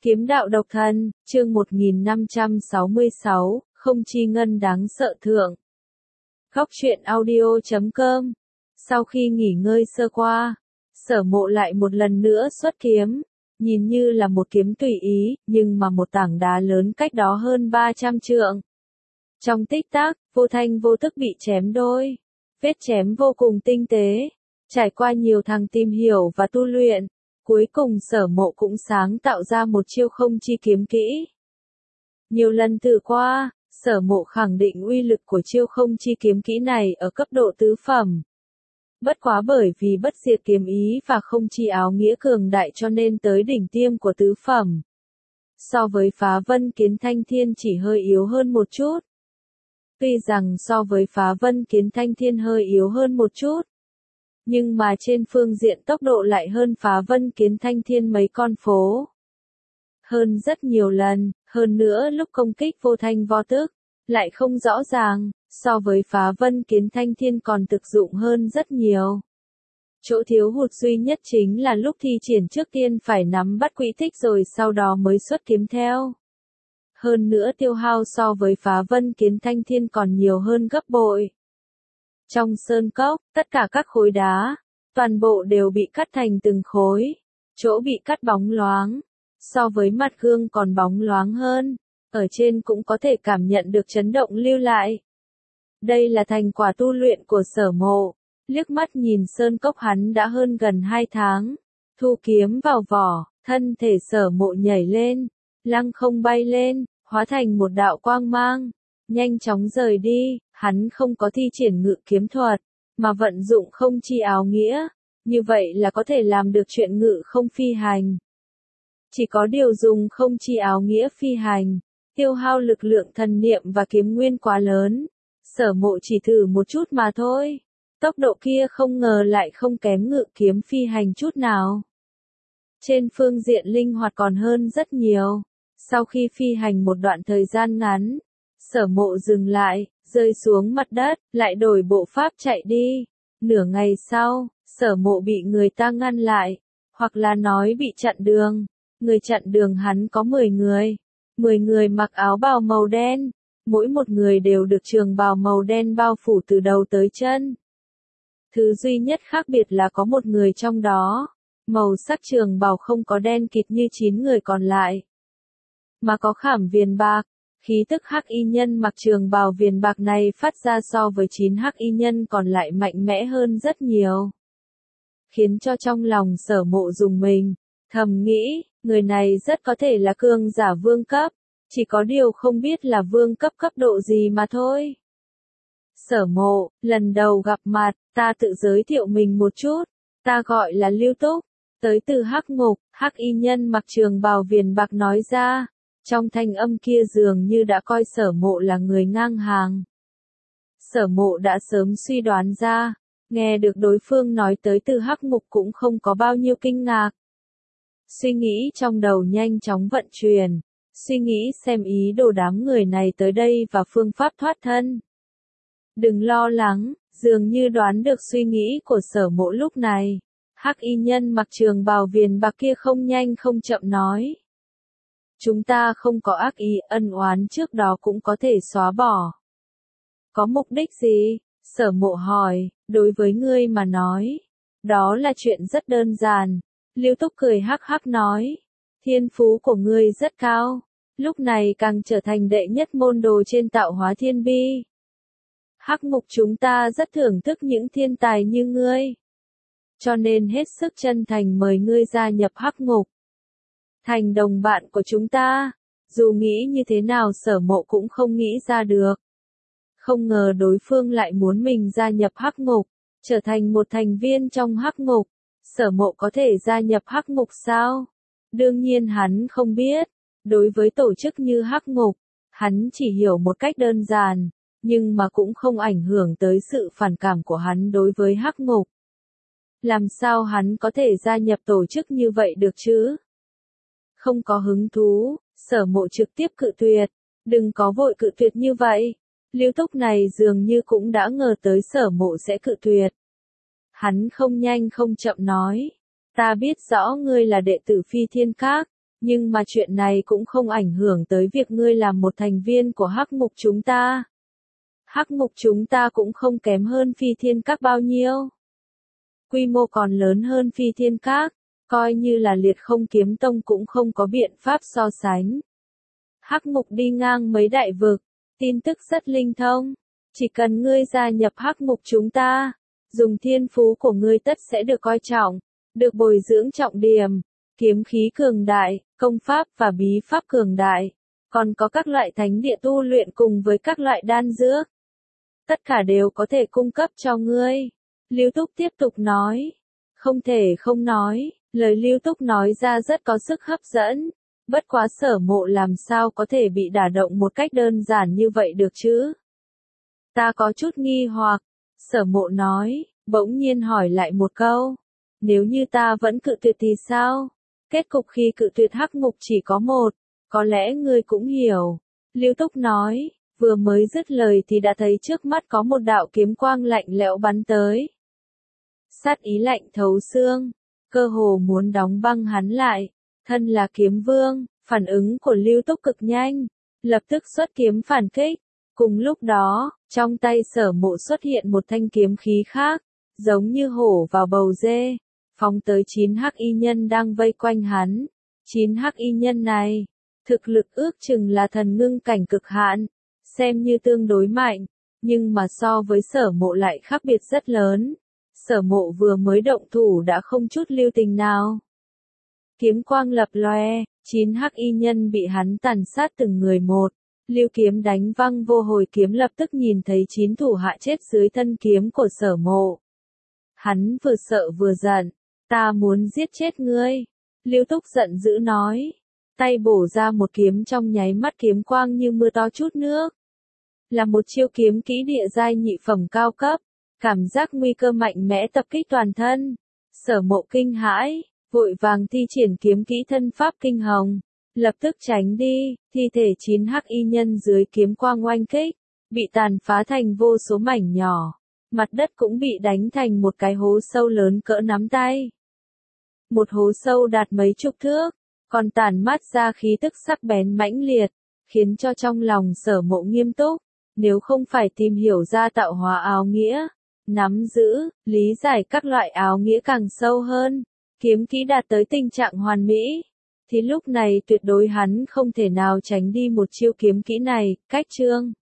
Kiếm đạo độc thân, chương 1566, không chi ngân đáng sợ thượng. Góc truyện audio.com. Sau khi nghỉ ngơi sơ qua, Sở Mộ lại một lần nữa xuất kiếm, nhìn như là một kiếm tùy ý, nhưng mà một tảng đá lớn cách đó hơn 300 trượng. Trong tích tắc, vô thanh vô tức bị chém đôi. Vết chém vô cùng tinh tế, trải qua nhiều tháng tìm hiểu và tu luyện. Cuối cùng Sở Mộ cũng sáng tạo ra một chiêu không chi kiếm kỹ. Nhiều lần thử qua, Sở Mộ khẳng định uy lực của chiêu không chi kiếm kỹ này ở cấp độ tứ phẩm. Bất quá bởi vì bất diệt kiếm ý và không chi áo nghĩa cường đại cho nên tới đỉnh tiêm của tứ phẩm. So với Phá Vân Kiến Thanh Thiên chỉ hơi yếu hơn một chút. Tuy rằng so với Phá Vân Kiến Thanh Thiên hơi yếu hơn một chút, nhưng mà trên phương diện tốc độ lại hơn Phá Vân Kiến Thanh Thiên mấy con phố. Hơn rất nhiều lần, hơn nữa lúc công kích vô thanh vô tức, lại không rõ ràng, so với Phá Vân Kiến Thanh Thiên còn thực dụng hơn rất nhiều. Chỗ thiếu hụt duy nhất chính là lúc thi triển trước tiên phải nắm bắt quỹ tích rồi sau đó mới xuất kiếm theo. Hơn nữa tiêu hao so với Phá Vân Kiến Thanh Thiên còn nhiều hơn gấp bội. Trong sơn cốc, tất cả các khối đá, toàn bộ đều bị cắt thành từng khối, chỗ bị cắt bóng loáng, so với mặt gương còn bóng loáng hơn, ở trên cũng có thể cảm nhận được chấn động lưu lại. Đây là thành quả tu luyện của Sở Mộ, liếc mắt nhìn sơn cốc hắn đã hơn gần 2 tháng, thu kiếm vào vỏ, thân thể Sở Mộ nhảy lên, lăng không bay lên, hóa thành một đạo quang mang, nhanh chóng rời đi. Hắn không có thi triển ngự kiếm thuật, mà vận dụng không chi áo nghĩa, như vậy là có thể làm được chuyện ngự không phi hành. Chỉ có điều dùng không chi áo nghĩa phi hành, tiêu hao lực lượng thần niệm và kiếm nguyên quá lớn. Sở Mộ chỉ thử một chút mà thôi, tốc độ kia không ngờ lại không kém ngự kiếm phi hành chút nào. Trên phương diện linh hoạt còn hơn rất nhiều. Sau khi phi hành một đoạn thời gian ngắn, Sở Mộ dừng lại, rơi xuống mặt đất, lại đổi bộ pháp chạy đi. Nửa ngày sau, Sở Mộ bị người ta ngăn lại, hoặc là nói bị chặn đường. Người chặn đường hắn có 10 người. 10 người mặc áo bào màu đen, mỗi một người đều được trường bào màu đen bao phủ từ đầu tới chân. Thứ duy nhất khác biệt là có một người trong đó, màu sắc trường bào không có đen kịt như 9 người còn lại, mà có khảm viền bạc. Khí tức hắc y nhân mặc trường bào viền bạc này phát ra so với 9 hắc y nhân còn lại mạnh mẽ hơn rất nhiều. Khiến cho trong lòng Sở Mộ rùng mình, thầm nghĩ, người này rất có thể là cường giả vương cấp, chỉ có điều không biết là vương cấp cấp độ gì mà thôi. Sở Mộ, lần đầu gặp mặt, ta tự giới thiệu mình một chút, ta gọi là Lưu Túc, tới từ Hắc Ngục. Hắc y nhân mặc trường bào viền bạc nói ra. Trong thanh âm kia dường như đã coi Sở Mộ là người ngang hàng. Sở Mộ đã sớm suy đoán ra, nghe được đối phương nói tới từ Hắc Ngục cũng không có bao nhiêu kinh ngạc. Suy nghĩ trong đầu nhanh chóng vận chuyển, suy nghĩ xem ý đồ đám người này tới đây và phương pháp thoát thân. Đừng lo lắng, dường như đoán được suy nghĩ của Sở Mộ lúc này. Hắc y nhân mặc trường bào viền bạc kia không nhanh không chậm nói. Chúng ta không có ác ý, ân oán trước đó cũng có thể xóa bỏ. Có mục đích gì? Sở Mộ hỏi. Đối với ngươi mà nói, đó là chuyện rất đơn giản. Lưu Túc cười hắc hắc nói. Thiên phú của ngươi rất cao, lúc này càng trở thành đệ nhất môn đồ trên tạo hóa thiên bi. Hắc Ngục chúng ta rất thưởng thức những thiên tài như ngươi, cho nên hết sức chân thành mời ngươi gia nhập Hắc Ngục, thành đồng bạn của chúng ta. Dù nghĩ như thế nào Sở Mộ cũng không nghĩ ra được. Không ngờ đối phương lại muốn mình gia nhập Hắc Ngục, trở thành một thành viên trong Hắc Ngục. Sở Mộ có thể gia nhập Hắc Ngục sao? Đương nhiên hắn không biết. Đối với tổ chức như Hắc Ngục, hắn chỉ hiểu một cách đơn giản, nhưng mà cũng không ảnh hưởng tới sự phản cảm của hắn đối với Hắc Ngục. Làm sao hắn có thể gia nhập tổ chức như vậy được chứ? Không có hứng thú. Sở Mộ trực tiếp cự tuyệt. Đừng có vội cự tuyệt như vậy. Lưu Túc này dường như cũng đã ngờ tới Sở Mộ sẽ cự tuyệt. Hắn không nhanh không chậm nói. Ta biết rõ ngươi là đệ tử Phi Thiên Các, Nhưng mà chuyện này cũng không ảnh hưởng tới việc ngươi làm một thành viên của Hắc Ngục chúng ta. Hắc Ngục chúng ta cũng không kém hơn Phi Thiên Các bao nhiêu. Quy mô còn lớn hơn Phi Thiên Các, coi như là Liệt Không Kiếm Tông cũng không có biện pháp so sánh. Hắc Ngục đi ngang mấy đại vực, tin tức rất linh thông. Chỉ cần ngươi gia nhập Hắc Ngục chúng ta, dùng thiên phú của ngươi tất sẽ được coi trọng, được bồi dưỡng trọng điểm, kiếm khí cường đại, công pháp và bí pháp cường đại, còn có các loại thánh địa tu luyện cùng với các loại đan dược. Tất cả đều có thể cung cấp cho ngươi. Lưu Túc tiếp tục nói. Không thể không nói, lời Lưu Túc nói ra rất có sức hấp dẫn. Bất quá Sở Mộ làm sao có thể bị đả động một cách đơn giản như vậy được chứ? Ta có chút nghi hoặc, Sở Mộ nói, bỗng nhiên hỏi lại một câu. Nếu như ta vẫn cự tuyệt thì sao? Kết cục khi cự tuyệt Hắc Ngục chỉ có một, có lẽ ngươi cũng hiểu. Lưu Túc nói, vừa mới dứt lời thì đã thấy trước mắt có một đạo kiếm quang lạnh lẽo bắn tới. Sát ý lạnh thấu xương, cơ hồ muốn đóng băng hắn lại. Thân là kiếm vương, phản ứng của Lưu Túc cực nhanh, lập tức xuất kiếm phản kích. Cùng lúc đó, trong tay Sở Mộ xuất hiện một thanh kiếm khí khác, giống như hổ vào bầu dê, phóng tới 9 hắc y nhân đang vây quanh hắn. 9 hắc y nhân này, thực lực ước chừng là thần ngưng cảnh cực hạn, xem như tương đối mạnh, nhưng mà so với Sở Mộ lại khác biệt rất lớn. Sở Mộ vừa mới động thủ đã không chút lưu tình nào. Kiếm quang lập lòe, 9 hắc y nhân bị hắn tàn sát từng người một. Lưu kiếm đánh văng vô hồi kiếm lập tức nhìn thấy 9 thủ hạ chết dưới thân kiếm của Sở Mộ. Hắn vừa sợ vừa giận, ta muốn giết chết ngươi. Lưu Túc giận dữ nói, tay bổ ra một kiếm trong nháy mắt kiếm quang như mưa to chút nước. Là một chiêu kiếm kỹ địa giai nhị phẩm cao cấp, cảm giác nguy cơ mạnh mẽ tập kích toàn thân. Sở Mộ kinh hãi, vội vàng thi triển kiếm kỹ thân pháp kinh hồng, lập tức tránh đi. Thi thể 9 hắc y nhân dưới kiếm quang oanh kích, bị tàn phá thành vô số mảnh nhỏ, mặt đất cũng bị đánh thành một cái hố sâu lớn cỡ nắm tay. Một hố sâu đạt mấy chục thước, còn tản mát ra khí tức sắc bén mãnh liệt, khiến cho trong lòng Sở Mộ nghiêm túc. Nếu không phải tìm hiểu ra tạo hóa áo nghĩa, nắm giữ, lý giải các loại áo nghĩa càng sâu hơn, kiếm kỹ đạt tới tình trạng hoàn mỹ, thì lúc này tuyệt đối hắn không thể nào tránh đi một chiêu kiếm kỹ này. Cách chương